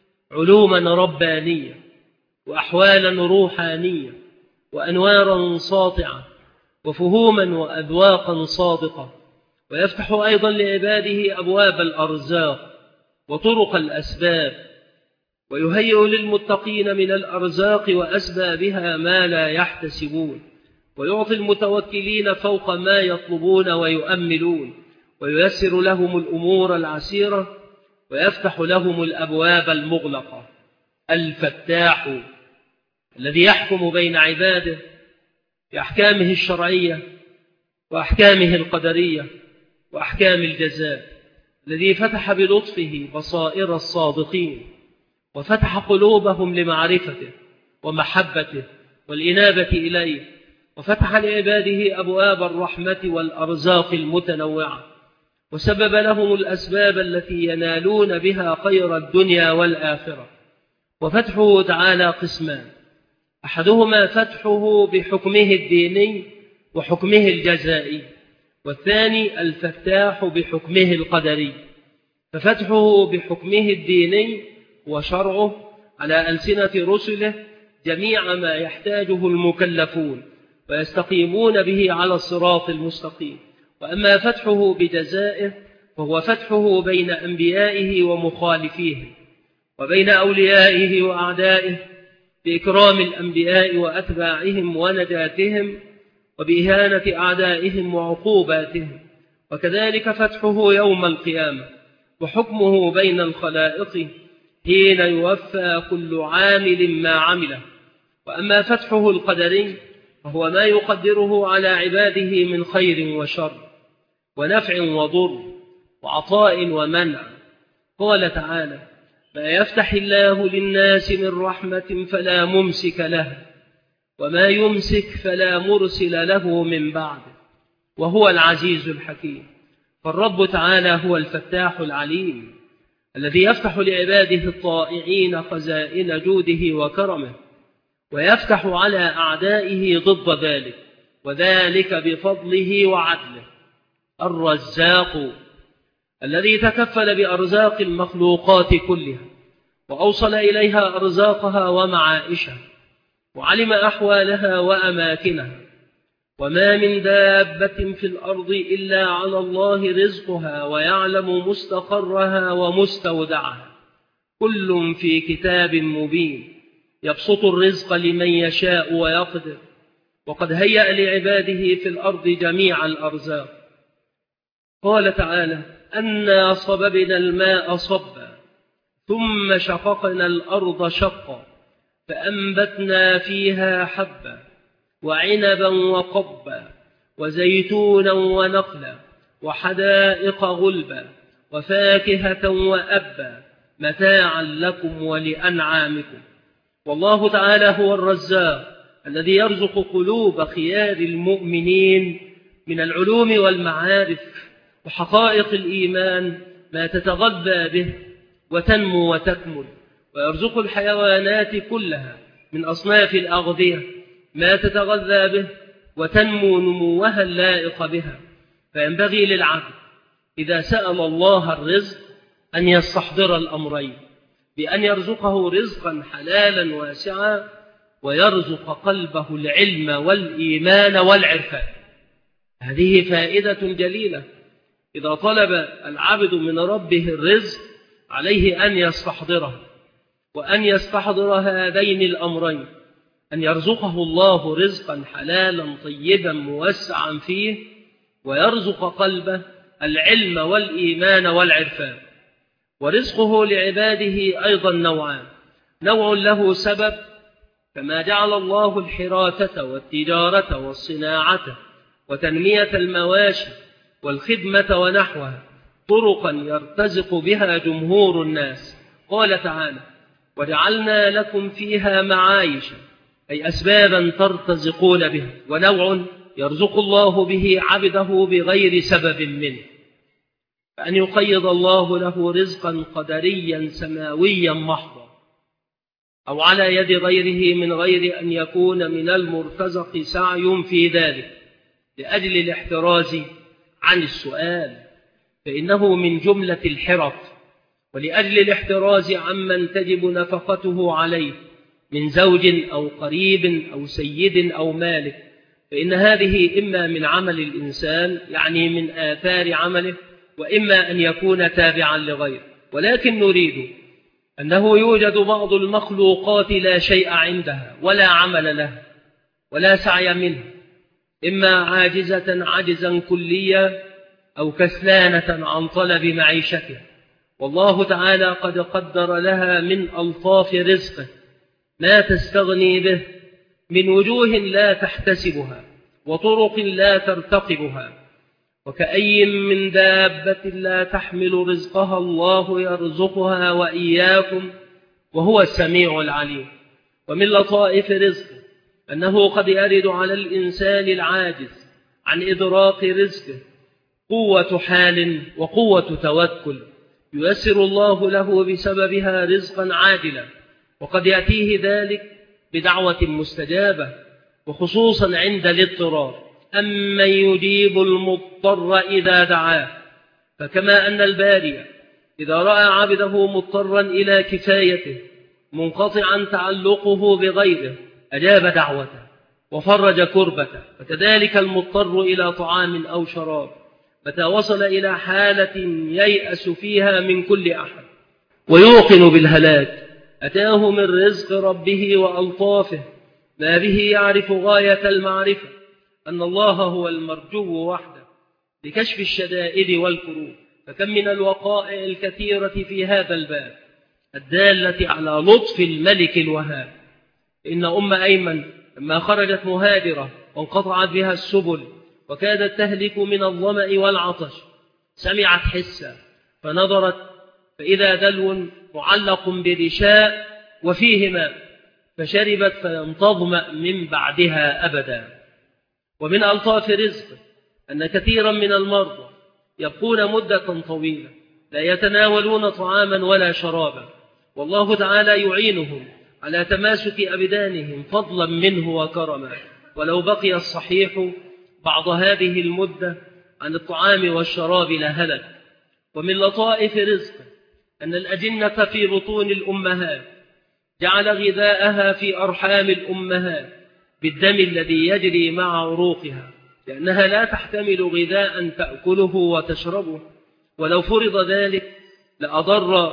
علوما ربانية وأحوالا روحانية وأنوارا ساطعة وفهوما وأذواقا صادقة. ويفتح أيضا لعباده أبواب الأرزاق وطرق الأسباب، ويهيئ للمتقين من الأرزاق وأسبابها ما لا يحتسبون، ويعطي المتوكلين فوق ما يطلبون ويؤملون، وييسر لهم الأمور العسيرة، ويفتح لهم الأبواب المغلقة. الفتاح الذي يحكم بين عباده بأحكامه الشرعية وأحكامه القدرية وأحكام الجزاء، الذي فتح بلطفه بصائر الصادقين وفتح قلوبهم لمعرفته ومحبته والإنابة إليه، وفتح لعباده أبواب الرحمة والأرزاق المتنوعة، وسبب لهم الأسباب التي ينالون بها خير الدنيا والآخرة. وفتحه تعالى قسمان: أحدهما فتحه بحكمه الديني وحكمه الجزائي، والثاني الفتاح بحكمه القدري. ففتحه بحكمه الديني وشرعه على ألسنة رسله جميع ما يحتاجه المكلفون ويستقيمون به على الصراط المستقيم. وأما فتحه بجزائه فهو فتحه بين أنبيائه ومخالفيه، وبين أوليائه وأعدائه، بإكرام الأنبياء وأتباعهم ونجاتهم، وبإهانة أعدائهم وعقوباتهم. وكذلك فتحه يوم القيامة، وحكمه بين الخلائق حين يوفى كل عامل ما عمله. وأما فتحه القدري فهو ما يقدره على عباده من خير وشر، ونفع وضر، وعطاء ومنع. قال تعالى: ما يفتح الله للناس من رحمة فلا ممسك له، وما يمسك فلا مرسل له من بعده، وهو العزيز الحكيم. فالرب تعالى هو الفتاح العليم الذي يفتح لعباده الطائعين خزائن جوده وكرمه، ويفتح على أعدائه ضد ذلك، وذلك بفضله وعدله. الرزاق الذي تكفل بأرزاق المخلوقات كلها، وأوصل إليها أرزاقها ومعائشها، وعلم أحوالها وأماكنها. وما من دابة في الأرض إلا على الله رزقها، ويعلم مستقرها ومستودعها، كل في كتاب مبين. يبسط الرزق لمن يشاء ويقدر، وقد هيأ لعباده في الأرض جميع الأرزاق. قال تعالى: أنا صببنا الماء صبا ثم شققنا الأرض شقا فأنبتنا فيها حبا وعنبا وقبا وزيتونا ونخلا وحدائق غلبا وفاكهة وأبا متاعا لكم ولأنعامكم. والله تعالى هو الرزاق الذي يرزق قلوب خيار المؤمنين من العلوم والمعارف وحقائق الإيمان ما تتغذى به وتنمو وتكمل، ويرزق الحيوانات كلها من أصناف الأغذية ما تتغذى به وتنمو نموها اللائق بها. فينبغي للعبد إذا سأل الله الرزق أن يستحضر الأمرين، بأن يرزقه رزقا حلالا واسعا، ويرزق قلبه العلم والإيمان والعرفان. هذه فائدة جليلة. إذا طلب العبد من ربه الرزق عليه أن يستحضره، وأن يستحضر هذين الأمرين: أن يرزقه الله رزقا حلالا طيبا موسعا فيه، ويرزق قلبه العلم والإيمان والعرفان. ورزقه لعباده أيضا نوعان: نوع له سبب، كما جعل الله الحراثة والتجارة والصناعة وتنمية المواشي والخدمة ونحوها طرقا يرتزق بها جمهور الناس. قال تعالى: وجعلنا لكم فيها معايش، أي أسبابا ترتزقون بها. ونوع يرزق الله به عبده بغير سبب منه، فأن يقيض الله له رزقا قدريا سماويا محضا، أو على يد غيره من غير أن يكون من المرتزق سعي في ذلك لأجل الاحتراز عن السؤال، فإنه من جملة الحرف، ولأجل الاحتراز عمن تجب نفقته عليه من زوج أو قريب أو سيد أو مالك، فإن هذه إما من عمل الإنسان يعني من آثار عمله، وإما أن يكون تابعا لغيره. ولكن نريد أنه يوجد بعض المخلوقات لا شيء عندها ولا عمل لها ولا سعي منه، إما عاجزة عجزا كليا أو كسلانة عن طلب معيشتها، والله تعالى قد قدر لها من ألطاف رزقه ما تستغني به من وجوه لا تحتسبها وطرق لا ترتقبها. وكأي من دابة لا تحمل رزقها الله يرزقها وإياكم وهو السميع العليم. ومن لطائف رزقه أنه قد يرد على الإنسان العاجز عن إدراك رزقه قوة حال وقوة توكل ييسر الله له بسببها رزقا عاجلا، وقد يأتيه ذلك بدعوة مستجابة، وخصوصا عند الاضطرار. أمن يجيب المضطر إذا دعاه، فكما أن الباري إذا رأى عبده مضطرا إلى كفايته منقطعا تعلقه بغيره أجاب دعوته وفرج كربته، فكذلك المضطر إلى طعام أو شراب متى وصل إلى حالة ييأس فيها من كل أحد ويوقن بالهلاك أتاه من رزق ربه وألطافه ما به يعرف غاية المعرفة أن الله هو المرجو وحده لكشف الشدائد والكروب. فكم من الوقائع الكثيرة في هذا الباب الدالة على لطف الملك الوهاب. إن أم أيمن لما خرجت مهاجرة وانقطعت بها السبل وكادت تهلك من الظمأ والعطش سمعت حسا فنظرت فإذا دلو معلق برشاء وفيه ماء فشربت فلم تظمأ من بعدها أبدا. ومن ألطاف رزقه أن كثيرا من المرضى يبقون مدة طويلة لا يتناولون طعاما ولا شرابا، والله تعالى يعينهم على تماسك أبدانهم فضلا منه وكرما، ولو بقي الصحيح بعض هذه المدة عن الطعام والشراب لهلك. ومن لطائف رزقه أن الأجنة في بطون الأمهات جعل غذاءها في أرحام الأمهات بالدم الذي يجري مع عروقها، لأنها لا تحتمل غذاء تأكله وتشربه، ولو فرض ذلك لأضر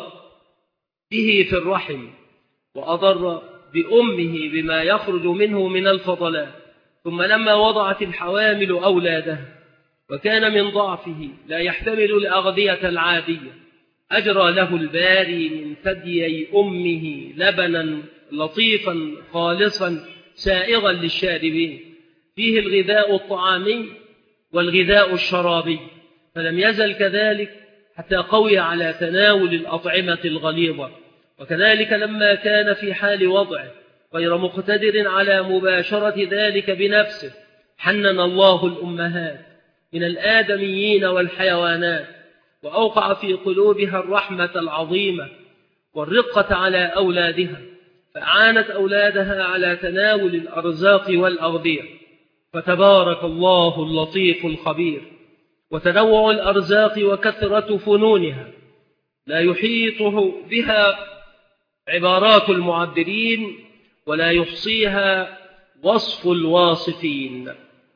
به في الرحم وأضر بأمه بما يخرج منه من الفضلات. ثم لما وضعت الحوامل أولادها وكان من ضعفه لا يحتمل الأغذية العادية أجرى له الباري من ثديي أمه لبنا لطيفا خالصا سائغا للشاربين فيه الغذاء الطعامي والغذاء الشرابي، فلم يزل كذلك حتى قوي على تناول الأطعمة الغليظة. وكذلك لما كان في حال وضعه غير مقتدر على مباشرة ذلك بنفسه حنن الله الأمهات من الآدميين والحيوانات وأوقع في قلوبها الرحمة العظيمة والرقة على أولادها، فأعانت أولادها على تناول الأرزاق والأغذية. فتبارك الله اللطيف الخبير. وتنوع الأرزاق وكثرة فنونها لا يحيطه بها عبارات المعبرين ولا يحصيها وصف الواصفين.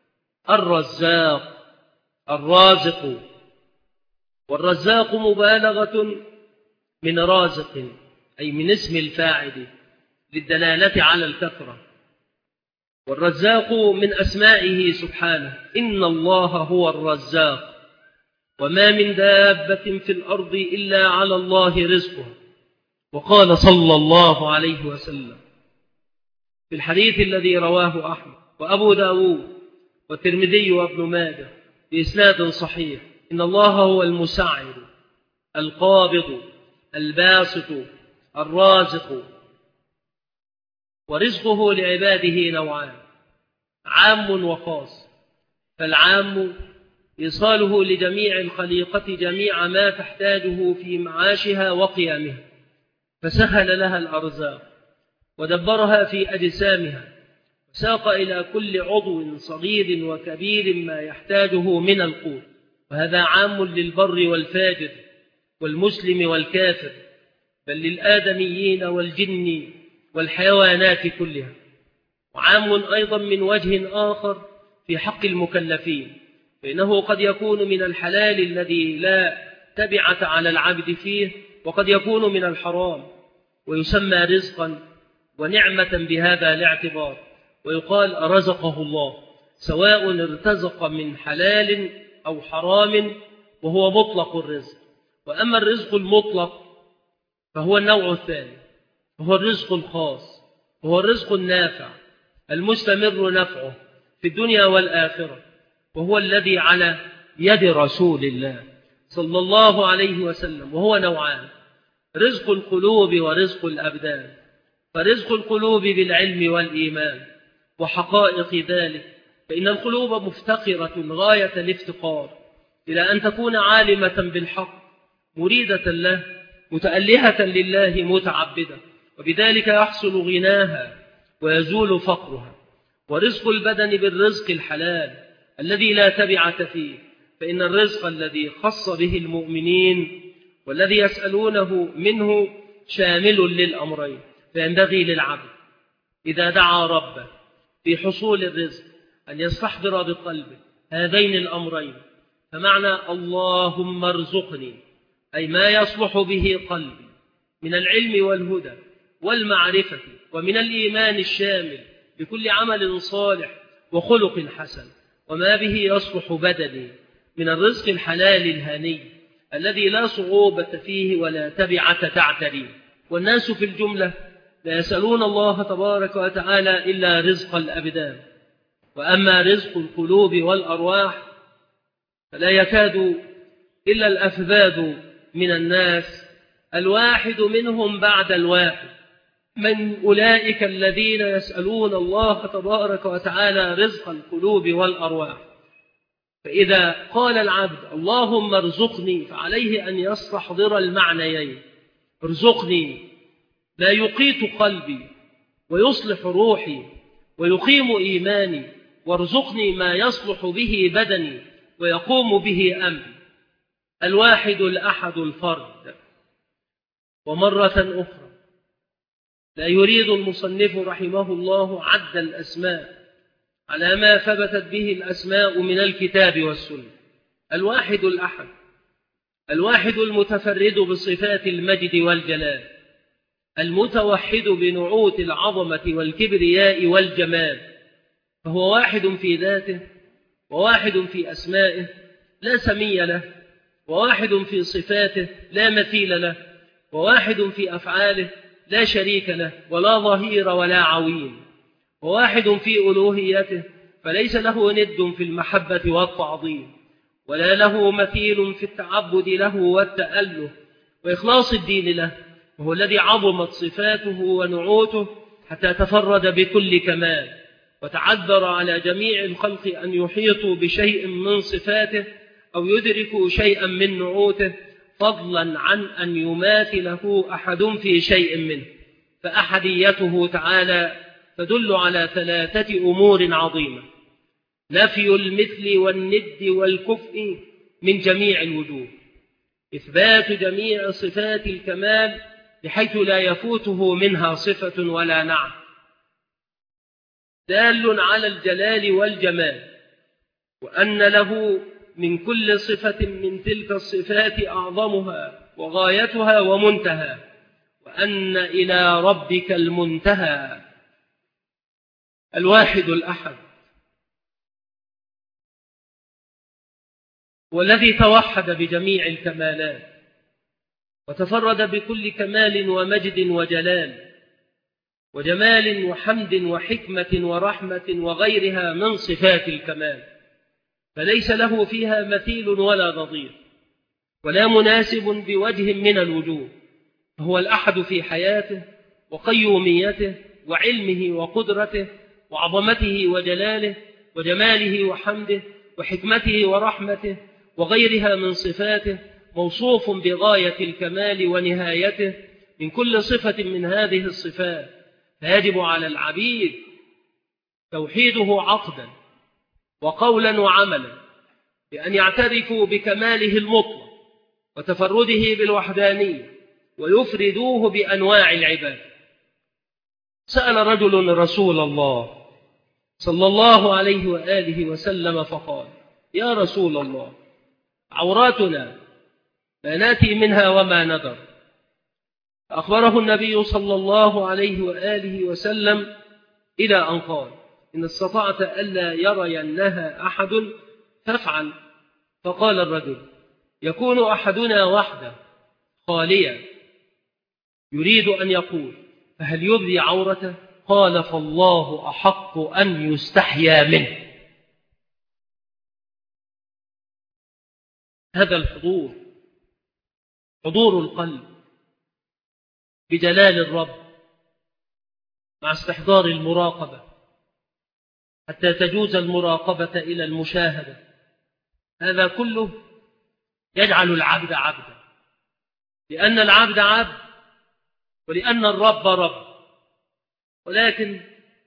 الرزاق الرازق، والرزاق مبالغة من رازق أي من اسم الفاعل للدلالة على الكثرة، والرزاق من أسمائه سبحانه إن الله هو الرزاق وما من دابة في الأرض إلا على الله رزقها. وقال صلى الله عليه وسلم في الحديث الذي رواه أحمد وأبو داود والترمذي وابن ماجه بإسناد صحيح إن الله هو المسعر القابض الباسط الرازق. ورزقه لعباده نوعان عام وخاص، فالعام إيصاله لجميع الخليقة جميع ما تحتاجه في معاشها وقيامها، فسهل لها الأرزاق ودبرها في أجسامها وساق إلى كل عضو صغير وكبير ما يحتاجه من القوت، وهذا عام للبر والفاجر والمسلم والكافر بل للآدميين والجن والحيوانات كلها. وعام أيضا من وجه آخر في حق المكلفين، فإنه قد يكون من الحلال الذي لا تبعة على العبد فيه، وقد يكون من الحرام ويسمى رزقا ونعمة بهذا الاعتبار، ويقال رزقه الله سواء ارتزق من حلال أو حرام، وهو مطلق الرزق. وأما الرزق المطلق فهو النوع الثاني، وهو الرزق الخاص، وهو الرزق النافع المستمر نفعه في الدنيا والآخرة، وهو الذي على يد رسول الله صلى الله عليه وسلم، وهو نوعان رزق القلوب ورزق الأبدان. فرزق القلوب بالعلم والإيمان وحقائق ذلك، فإن القلوب مفتقرة غاية الافتقار إلى أن تكون عالمة بالحق مريدة له متألهة لله متعبدة، وبذلك يحصل غناها ويزول فقرها. ورزق البدن بالرزق الحلال الذي لا تبعة فيه، فإن الرزق الذي خص به المؤمنين والذي يسألونه منه شامل للأمرين، فينبغي للعبد إذا دعا ربه في حصول الرزق أن يستحضر بقلبه هذين الأمرين. فمعنى اللهم ارزقني أي ما يصلح به قلبي من العلم والهدى والمعرفة ومن الإيمان الشامل بكل عمل صالح وخلق حسن، وما به يصلح بدني من الرزق الحلال الهني الذي لا صعوبة فيه ولا تبعة تعتريه. والناس في الجملة لا يسألون الله تبارك وتعالى إلا رزق الأبدان، وأما رزق القلوب والأرواح فلا يكاد إلا الأفذاذ من الناس الواحد منهم بعد الواحد من أولئك الذين يسألون الله تبارك وتعالى رزق القلوب والأرواح. فإذا قال العبد اللهم ارزقني فعليه أن يستحضر المعنيين: ارزقني ما يقيت قلبي ويصلح روحي ويقيم إيماني، وارزقني ما يصلح به بدني ويقوم به أمري. الواحد الأحد الفرد. ومرة أخرى لا يريد المصنف رحمه الله عد الأسماء على ما ثبتت به الأسماء من الكتاب والسنة. الواحد الأحد، الواحد المتفرد بصفات المجد والجلال، المتوحد بنعوت العظمة والكبرياء والجمال، فهو واحد في ذاته وواحد في أسمائه لا سمي له، وواحد في صفاته لا مثيل له، وواحد في أفعاله لا شريك له ولا ظهير ولا عوين، وواحد في ألوهيته فليس له ند في المحبة والتعظيم، ولا له مثيل في التعبد له والتأله وإخلاص الدين له، وهو الذي عظمت صفاته ونعوته حتى تفرد بكل كمال، وتعذر على جميع الخلق أن يحيطوا بشيء من صفاته أو يدركوا شيئا من نعوته، فضلا عن أن يماثله أحد في شيء منه. فأحديته تعالى تدل على ثلاثة أمور عظيمة: نفي المثل والند والكفء من جميع الوجوه، إثبات جميع صفات الكمال بحيث لا يفوته منها صفة ولا نعت، دال على الجلال والجمال، وأن له من كل صفة من تلك الصفات أعظمها وغايتها ومنتهى، وأن إلى ربك المنتهى. الواحد الأحد والذي توحد بجميع الكمالات وتفرد بكل كمال ومجد وجلال وجمال وحمد وحكمة ورحمة وغيرها من صفات الكمال، فليس له فيها مثيل ولا نظير ولا مناسب بوجه من الوجوه، فهو الأحد في حياته وقيوميته وعلمه وقدرته وعظمته وجلاله وجماله وحمده وحكمته ورحمته وغيرها من صفاته، موصوف بغاية الكمال ونهايته من كل صفة من هذه الصفات. فيجب على العبيد توحيده عقدا وقولا وعملا، بأن يعترفوا بكماله المطلق وتفرده بالوحدانية ويفردوه بأنواع العباد. سأل رجل رسول الله صلى الله عليه وآله وسلم فقال: يا رسول الله، عوراتنا ما ناتي منها وما ندر. فأخبره النبي صلى الله عليه وآله وسلم إلى أن قال: إن استطعت ألا يرينها أحد فافعل. فقال الرجل: يكون أحدنا وحده خاليا يريد أن يقول فهل يبدي عورته؟ قال: فالله أحق أن يستحيا منه. هذا الحضور، حضور القلب بجلال الرب مع استحضار المراقبة حتى تجوز المراقبة إلى المشاهدة، هذا كله يجعل العبد عبدا، لأن العبد عبد ولأن الرب رب. ولكن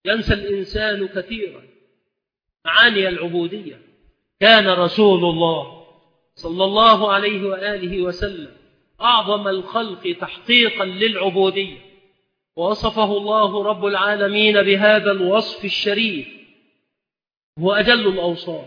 ينسى الإنسان كثيرا معاني العبودية. كان رسول الله صلى الله عليه وآله وسلم أعظم الخلق تحقيقا للعبودية، ووصفه الله رب العالمين بهذا الوصف الشريف، هو أجل الأوصاف.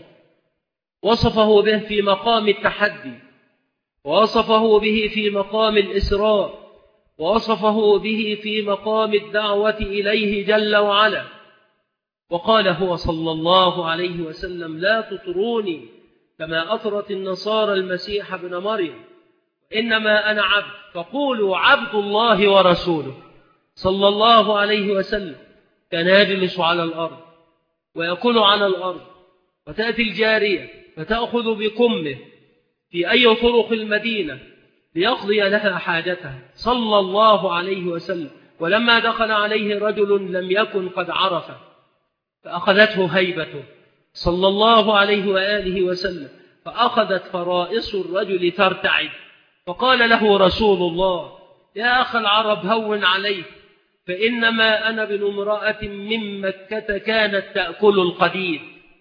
وصفه به في مقام التحدي، ووصفه به في مقام الإسراء، ووصفه به في مقام الدعوة إليه جل وعلا. وقال هو صلى الله عليه وسلم: لا تطروني كما أطرت النصارى المسيح ابن مريم، إنما أنا عبد، فقولوا عبد الله ورسوله. صلى الله عليه وسلم كان يجلس على الأرض ويأكل على الأرض، وتأتي الجارية فتأخذ بكمه في أي طرق المدينة ليقضي لها حاجتها صلى الله عليه وسلم. ولما دخل عليه رجل لم يكن قد عرفه فأخذته هيبته صلى الله عليه وآله وسلم، فأخذت فرائص الرجل ترتعد، فقال له رسول الله: يا أخ العرب هون عليك، فإنما أنا ابن امرأة من مكة كانت تأكل القديد.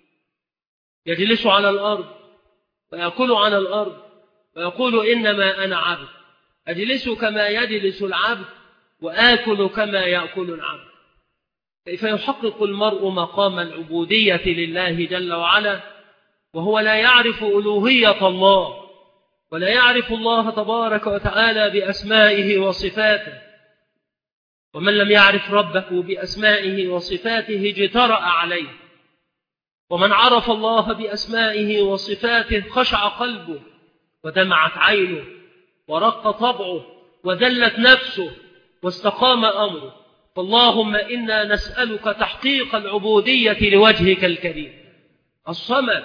يجلس على الأرض ويأكل على الأرض ويقول: إنما أنا عبد، أجلس كما يجلس العبد وآكل كما يأكل العبد. كيف يحقق المرء مقام العبودية لله جل وعلا وهو لا يعرف ألوهية الله، ولا يعرف الله تبارك وتعالى بأسمائه وصفاته؟ ومن لم يعرف ربه بأسمائه وصفاته اجترأ عليه، ومن عرف الله بأسمائه وصفاته خشع قلبه ودمعت عينه ورق طبعه وذلت نفسه واستقام أمره. فاللهم إنا نسألك تحقيق العبودية لوجهك الكريم. الصمد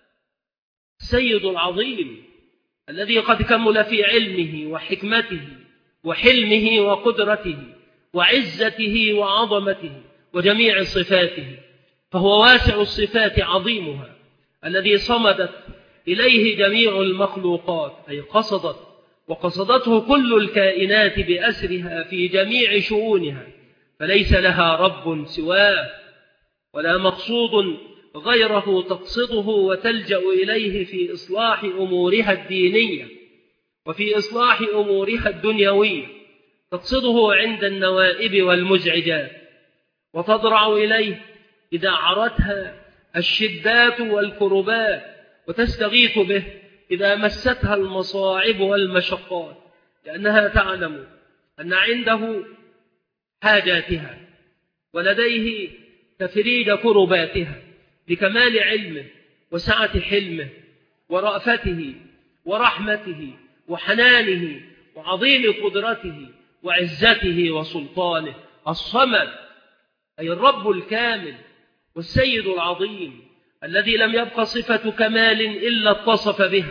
السيد العظيم الذي قد كمل في علمه وحكمته وحلمه وقدرته وعزته وعظمته وجميع صفاته، فهو واسع الصفات عظيمها، الذي صمدت إليه جميع المخلوقات، أي قصدت وقصدته كل الكائنات بأسرها في جميع شؤونها، فليس لها رب سواه ولا مقصود غيره تقصده وتلجأ إليه في إصلاح أمورها الدينية وفي إصلاح أمورها الدنيوية، تقصده عند النوائب والمزعجات، وتضرع إليه إذا عرتها الشدات والكربات، وتستغيث به إذا مستها المصاعب والمشقات، لأنها تعلم أن عنده حاجاتها ولديه تفريج كرباتها لكمال علمه وسعة حلمه ورأفته ورحمته وحنانه وعظيم قدرته وعزته وسلطانه. الصمد أي الرب الكامل والسيد العظيم الذي لم يبق صفة كمال إلا اتصف بها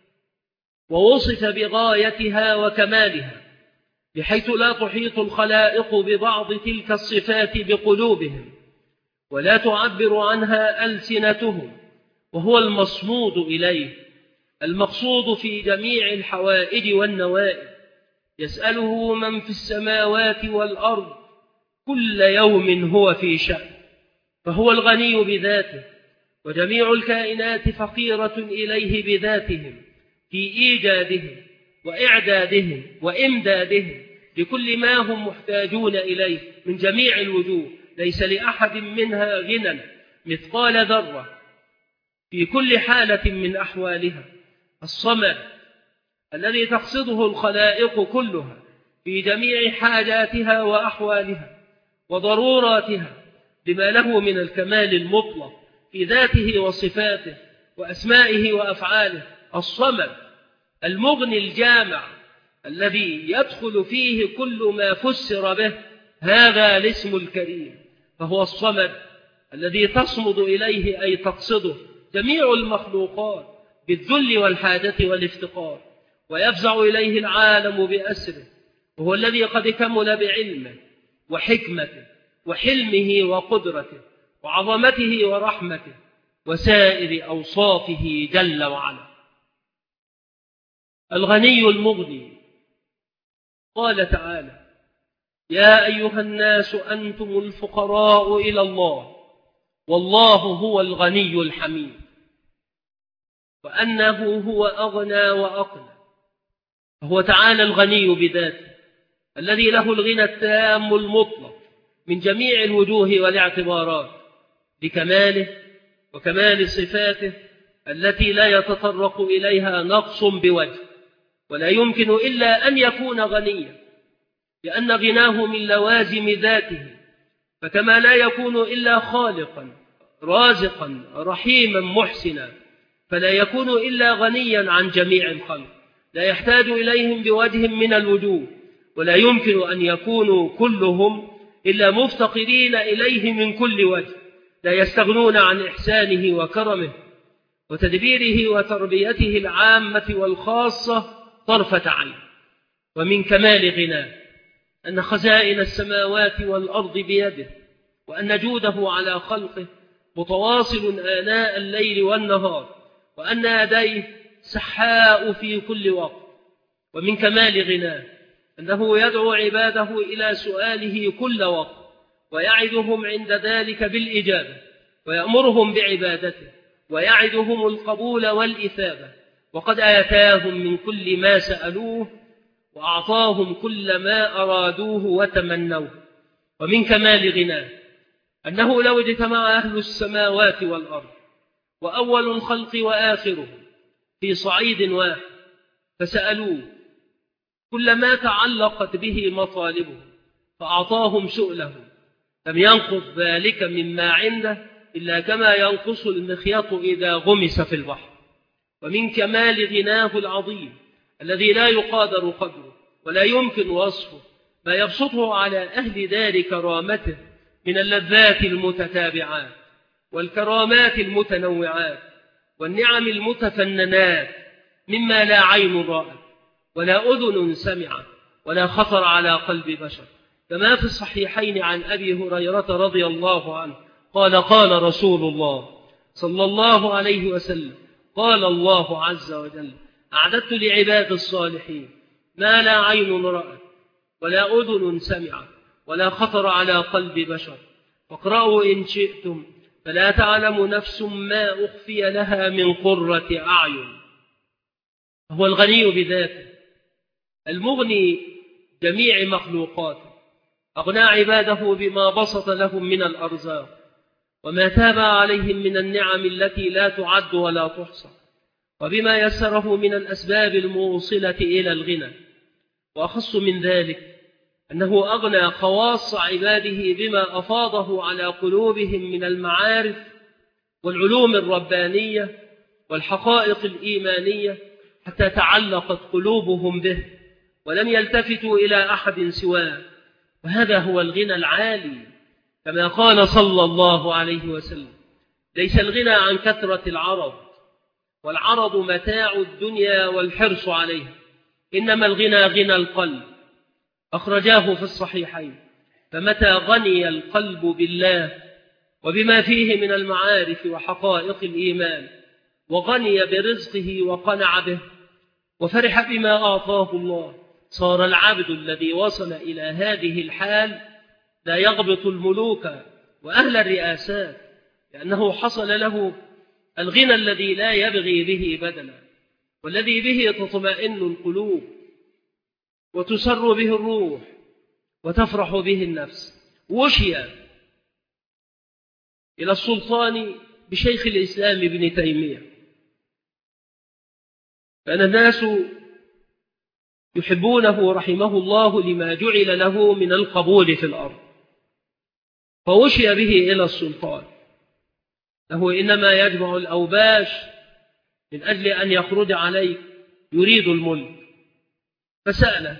ووصف بغايتها وكمالها، بحيث لا تحيط الخلائق ببعض تلك الصفات بقلوبهم ولا تعبر عنها ألسنتهم، وهو المصمود إليه المقصود في جميع الحوائج والنوائب. يسأله من في السماوات والأرض كل يوم هو في شأن، فهو الغني بذاته، وجميع الكائنات فقيرة إليه بذاتهم في إيجادهم وإعدادهم وإمدادهم لكل ما هم محتاجون إليه من جميع الوجوه، ليس لأحد منها غنى مثقال ذرة في كل حالة من أحوالها. الصمد الذي تقصده الخلائق كلها في جميع حاجاتها وأحوالها وضروراتها بما له من الكمال المطلق في ذاته وصفاته وأسمائه وأفعاله. الصمد المغني الجامع الذي يدخل فيه كل ما فسر به هذا الاسم الكريم، فهو الصمد الذي تصمد إليه أي تقصده جميع المخلوقات بالذل والحاجة والافتقار، ويفزع إليه العالم بأسره، وهو الذي قد كمل بعلمه وحكمته وحلمه وقدرته وعظمته ورحمته وسائر أوصافه جل وعلا. الغني المغني. قال تعالى: يا أيها الناس أنتم الفقراء إلى الله والله هو الغني الحميد، وأنه هو أغنى وأقنى. فهو تعالى الغني بذاته الذي له الغنى التام المطلق من جميع الوجوه والاعتبارات، لكماله وكمال صفاته التي لا يتطرق إليها نقص بوجه، ولا يمكن إلا أن يكون غنيا، لأن غناه من لوازم ذاته. فكما لا يكون إلا خالقا رازقا رحيما محسنا، فلا يكون إلا غنيا عن جميع الخلق، لا يحتاج إليهم بوجه من الوجوه، ولا يمكن أن يكونوا كلهم إلا مفتقرين إليه من كل وجه، لا يستغنون عن إحسانه وكرمه وتدبيره وتربيته العامة والخاصة طرفة عين. ومن كمال غناه أن خزائن السماوات والأرض بيده، وأن جوده على خلقه متواصل آناء الليل والنهار، وأن يديه سحاء في كل وقت. ومن كمال غناه أنه يدعو عباده إلى سؤاله كل وقت، ويعدهم عند ذلك بالإجابة، ويأمرهم بعبادته، ويعدهم القبول والإثابة، وقد آتاهم من كل ما سألوه، وأعطاهم كل ما أرادوه وتمنوه. ومن كمال غناه أنه لو اجتمع أهل السماوات والأرض وأول الخلق وآخرهم في صعيد واحد فسألوه كل ما تعلقت به مطالبهم فأعطاهم سؤلهم، لم ينقص ذلك مما عنده إلا كما ينقص المخيط إذا غمس في البحر. ومن كمال غناه العظيم الذي لا يقادر قدره ولا يمكن وصفه ما يبسطه على أهل دار كرامته من اللذات المتتابعات والكرامات المتنوعات والنعم المتفننات، مما لا عين رأت ولا أذن سمعت ولا خطر على قلب بشر، كما في الصحيحين عن أبي هريرة رضي الله عنه قال قال رسول الله صلى الله عليه وسلم قال الله عز وجل أعددت لعباد الصالحين ما لا عين رأت ولا أذن سمعت ولا خطر على قلب بشر، فاقرأوا إن شئتم فلا تعلم نفس ما أخفي لها من قرة أعين. هو الغني بذاته المغني جميع مخلوقاته، أغنى عباده بما بسط لهم من الأرزاق وما تابع عليهم من النعم التي لا تعد ولا تحصى، وبما يسره من الأسباب الموصلة إلى الغنى. وأخص من ذلك أنه أغنى خواص عباده بما أفاضه على قلوبهم من المعارف والعلوم الربانية والحقائق الإيمانية، حتى تعلقت قلوبهم به ولم يلتفتوا إلى أحد سواه. وهذا هو الغنى العالي، كما قال صلى الله عليه وسلم ليس الغنى عن كثرة العرض، والعرض متاع الدنيا والحرص عليها، إنما الغنى غنى القلب. أخرجاه في الصحيحين. فمتى غني القلب بالله وبما فيه من المعارف وحقائق الإيمان، وغني برزقه وقنع به وفرح بما أعطاه الله، صار العبد الذي وصل إلى هذه الحال لا يغبط الملوك وأهل الرئاسات، لأنه حصل له الغنى الذي لا يبغي به بدلا، والذي به تطمئن القلوب وتسر به الروح وتفرح به النفس. وشي إلى السلطان بشيخ الإسلام ابن تيمية، فأن الناس يحبونه رحمه الله لما جعل له من القبول في الأرض، فوشي به إلى السلطان، له إنما يجمع الأوباش من أجل أن يخرج عليه، يريد الملك. فسأله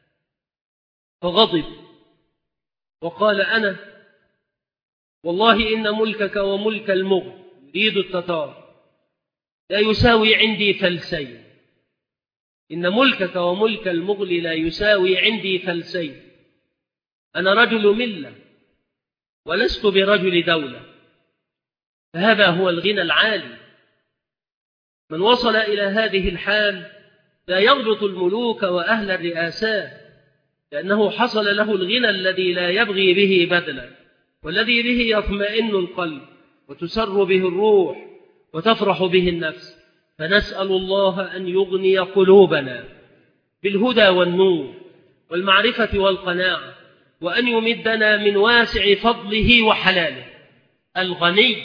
فغضب وقال أنا والله إن ملكك وملك المغل يريد التتار لا يساوي عندي فلسين، إن ملكك وملك المغل لا يساوي عندي فلسين، أنا رجل ملة ولست برجل دولة. فهذا هو الغنى العالي. من وصل إلى هذه الحال لا يغبط الملوك وأهل الرئاسات، لأنه حصل له الغنى الذي لا يبغي به بدلا، والذي به يطمئن القلب وتسر به الروح وتفرح به النفس. فنسأل الله أن يغني قلوبنا بالهدى والنور والمعرفة والقناعة، وأن يمدنا من واسع فضله وحلاله الغني،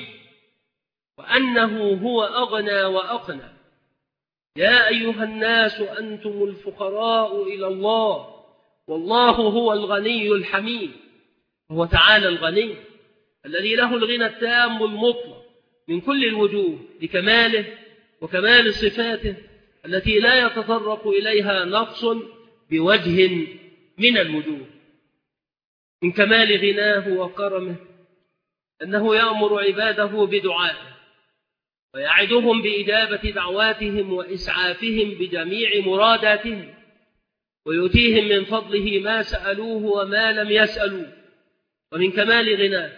وأنه هو أغنى وأقنى. يا أيها الناس أنتم الفقراء إلى الله والله هو الغني الحميد. هو تعالى الغني الذي له الغنى التام المطلق من كل الوجوه لكماله وكمال صفاته التي لا يتطرق إليها نقص بوجه من الوجوه. من كمال غناه وكرمه أنه يأمر عباده بدعائه ويعدهم بإجابة دعواتهم وإسعافهم بجميع مراداتهم، ويؤتيهم من فضله ما سألوه وما لم يسألوه. ومن كمال غناه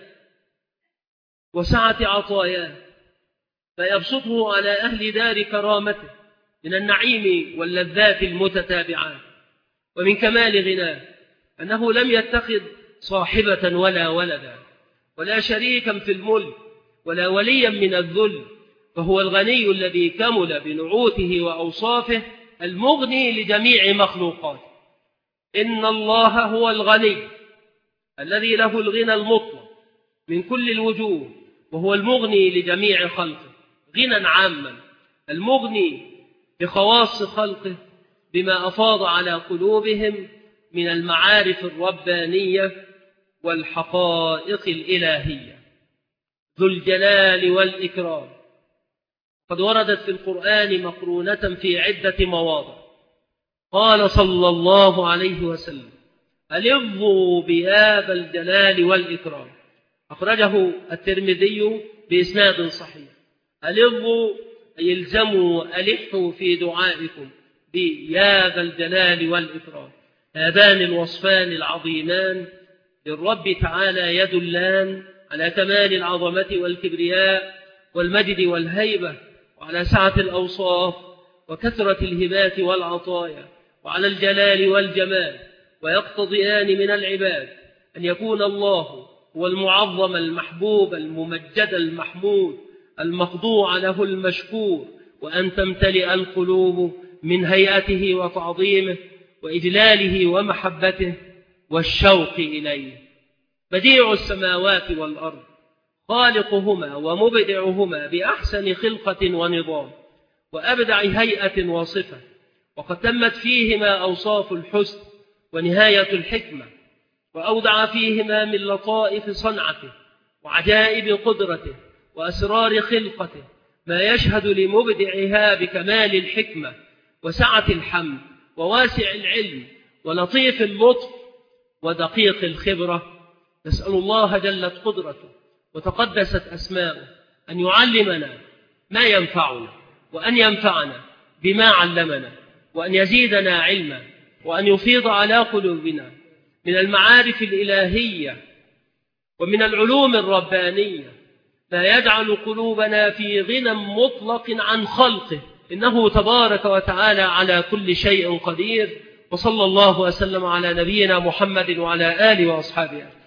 وسعة عطاياه فيبسطه على أهل دار كرامته من النعيم واللذات المتتابعات. ومن كمال غناه أنه لم يتخذ صاحبة ولا ولدا ولا شريكا في الملك ولا وليا من الذل، فهو الغني الذي كمل بنعوته وأوصافه المغني لجميع مخلوقاته. إن الله هو الغني الذي له الغنى المطلق من كل الوجوه، وهو المغني لجميع خلقه غنى عاما، المغني لخواص خلقه بما أفاض على قلوبهم من المعارف الربانية والحقائق الإلهية، ذو الجلال والإكرام. قد وردت في القرآن مقرونة في عدة مواضع. قال صلى الله عليه وسلم: ألظوا بهذا الجلال والإكرام. أخرجه الترمذي بإسناد صحيح. ألظوا أي الزموا ألحوا في دعائكم بهذا الجلال والإكرام. هذان الوصفان العظيمان للرب تعالى يدلان على كمال العظمة والكبرياء والمجد والهيبة، وعلى سعة الأوصاف وكثرة الهبات والعطايا، وعلى الجلال والجمال، ويقتضيان من العباد أن يكون الله هو المعظم المحبوب الممجد المحمود المخضوع له المشكور، وأن تمتلئ القلوب من هيئته وتعظيمه وإجلاله ومحبته والشوق إليه. بديع السماوات والأرض، خالقهما ومبدعهما بأحسن خلقة ونظام وأبدع هيئة وصفة، وقد تمت فيهما أوصاف الحسن ونهاية الحكمة، وأودع فيهما من لطائف صنعته وعجائب قدرته وأسرار خلقته ما يشهد لمبدعها بكمال الحكمة وسعة الحمد وواسع العلم ولطيف اللطف ودقيق الخبرة. نسأل الله جلت قدرته وتقدست أسماؤه أن يعلمنا ما ينفعنا، وأن ينفعنا بما علمنا، وأن يزيدنا علما، وأن يفيض على قلوبنا من المعارف الإلهية ومن العلوم الربانية لا يجعل قلوبنا في غنى مطلق عن خلقه، إنه تبارك وتعالى على كل شيء قدير. وصلى الله وسلم على نبينا محمد وعلى آله وأصحابه.